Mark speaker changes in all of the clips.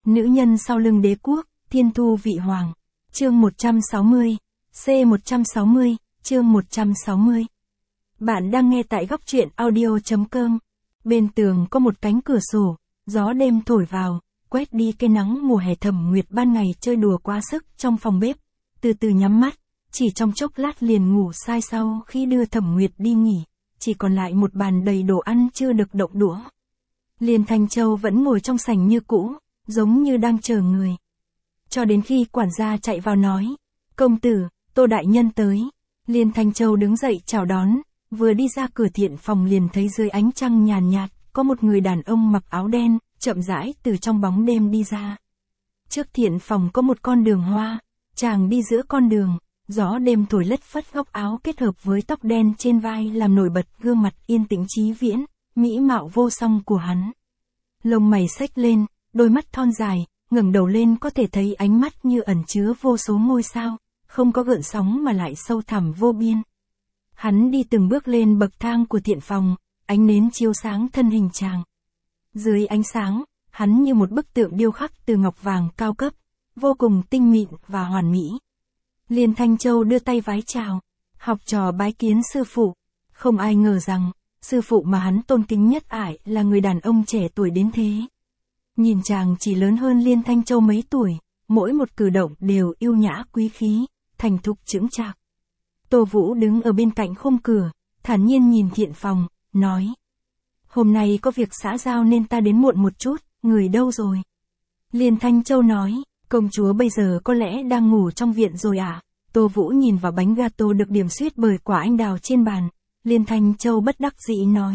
Speaker 1: Nữ nhân sau lưng đế quốc, thiên thu vị hoàng. Chương 160, C160, chương 160. Bạn đang nghe tại góc truyện audio.com. Bên tường có một cánh cửa sổ, gió đêm thổi vào, quét đi cái nắng mùa hè. Thẩm Nguyệt ban ngày chơi đùa quá sức trong phòng bếp, từ từ nhắm mắt, chỉ trong chốc lát liền ngủ say. Sau khi đưa Thẩm Nguyệt đi nghỉ, chỉ còn lại một bàn đầy đồ ăn chưa được động đũa. Liên Thanh Châu vẫn ngồi trong sảnh như cũ, giống như đang chờ người. Cho đến khi quản gia chạy vào nói, công tử, Tô đại nhân tới. Liên Thanh Châu đứng dậy chào đón, vừa đi ra cửa thiện phòng liền thấy dưới ánh trăng nhàn nhạt, có một người đàn ông mặc áo đen, chậm rãi từ trong bóng đêm đi ra. Trước thiện phòng có một con đường hoa, chàng đi giữa con đường, gió đêm thổi lất phất góc áo kết hợp với tóc đen trên vai làm nổi bật gương mặt yên tĩnh trí viễn, mỹ mạo vô song của hắn. Lông mày xếch lên, đôi mắt thon dài, ngẩng đầu lên có thể thấy ánh mắt như ẩn chứa vô số ngôi sao, không có gợn sóng mà lại sâu thẳm vô biên. Hắn đi từng bước lên bậc thang của thiện phòng, ánh nến chiếu sáng thân hình chàng. Dưới ánh sáng, hắn như một bức tượng điêu khắc từ ngọc vàng cao cấp, vô cùng tinh mịn và hoàn mỹ. Liên Thanh Châu đưa tay vái chào, học trò bái kiến sư phụ. Không ai ngờ rằng, sư phụ mà hắn tôn kính nhất ải là người đàn ông trẻ tuổi đến thế. Nhìn chàng chỉ lớn hơn Liên Thanh Châu mấy tuổi, mỗi một cử động đều yêu nhã quý khí, thành thục chững chạc. Tô Vũ đứng ở bên cạnh khung cửa, thản nhiên nhìn thiện phòng, nói. Hôm nay có việc xã giao nên ta đến muộn một chút, người đâu rồi? Liên Thanh Châu nói, công chúa bây giờ có lẽ đang ngủ trong viện rồi à? Tô Vũ nhìn vào bánh gato được điểm xuyết bởi quả anh đào trên bàn. Liên Thanh Châu bất đắc dĩ nói.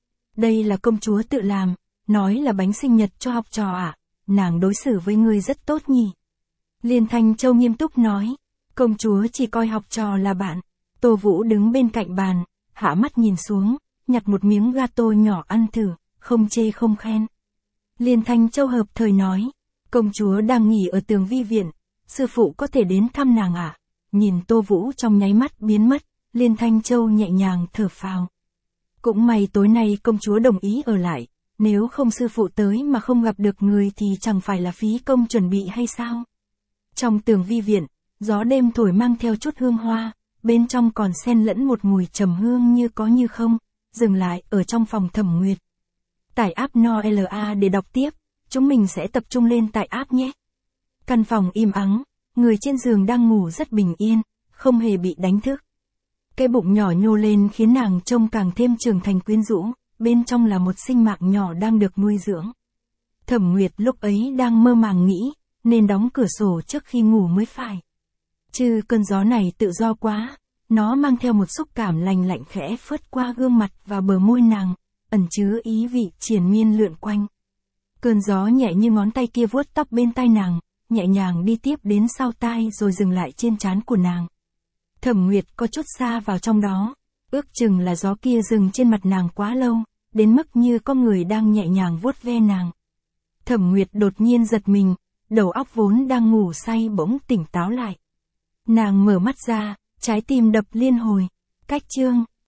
Speaker 1: Đây là công chúa tự làm, nói là bánh sinh nhật cho học trò à? Nàng đối xử với ngươi rất tốt nhỉ? Liên Thanh Châu nghiêm túc nói. Công chúa chỉ coi học trò là bạn. Tô Vũ đứng bên cạnh bàn, hạ mắt nhìn xuống, nhặt một miếng gato nhỏ ăn thử, không chê không khen. Liên Thanh Châu hợp thời nói. Công chúa đang nghỉ ở tường vi viện, sư phụ có thể đến thăm nàng à? Nhìn Tô Vũ trong nháy mắt biến mất, Liên Thanh Châu nhẹ nhàng thở phào. Cũng may tối nay công chúa đồng ý ở lại, nếu không sư phụ tới mà không gặp được người thì chẳng phải là phí công chuẩn bị hay sao? Trong tường vi viện, gió đêm thổi mang theo chút hương hoa, bên trong còn xen lẫn một mùi trầm hương như có như không, dừng lại ở trong phòng Thẩm Nguyệt. Tải app NOLA để đọc tiếp, chúng mình sẽ tập trung lên tải app nhé. Căn phòng im ắng, người trên giường đang ngủ rất bình yên, không hề bị đánh thức. Cái bụng nhỏ nhô lên khiến nàng trông càng thêm trưởng thành quyến rũ, bên trong là một sinh mạng nhỏ đang được nuôi dưỡng. Thẩm Nguyệt lúc ấy đang mơ màng nghĩ, nên đóng cửa sổ trước khi ngủ mới phải. Chứ cơn gió này tự do quá, nó mang theo một xúc cảm lành lạnh khẽ phớt qua gương mặt và bờ môi nàng, ẩn chứa ý vị triền miên lượn quanh. Cơn gió nhẹ như ngón tay kia vuốt tóc bên tai nàng, nhẹ nhàng đi tiếp đến sau tai rồi dừng lại trên trán của nàng. Thẩm Nguyệt có chút xa vào trong đó, ước chừng là gió kia dừng trên mặt nàng quá lâu, đến mức như có người đang nhẹ nhàng vuốt ve nàng. Thẩm Nguyệt đột nhiên giật mình, đầu óc vốn đang ngủ say bỗng tỉnh táo lại. Nàng mở mắt ra, trái tim đập liên hồi. Cách chương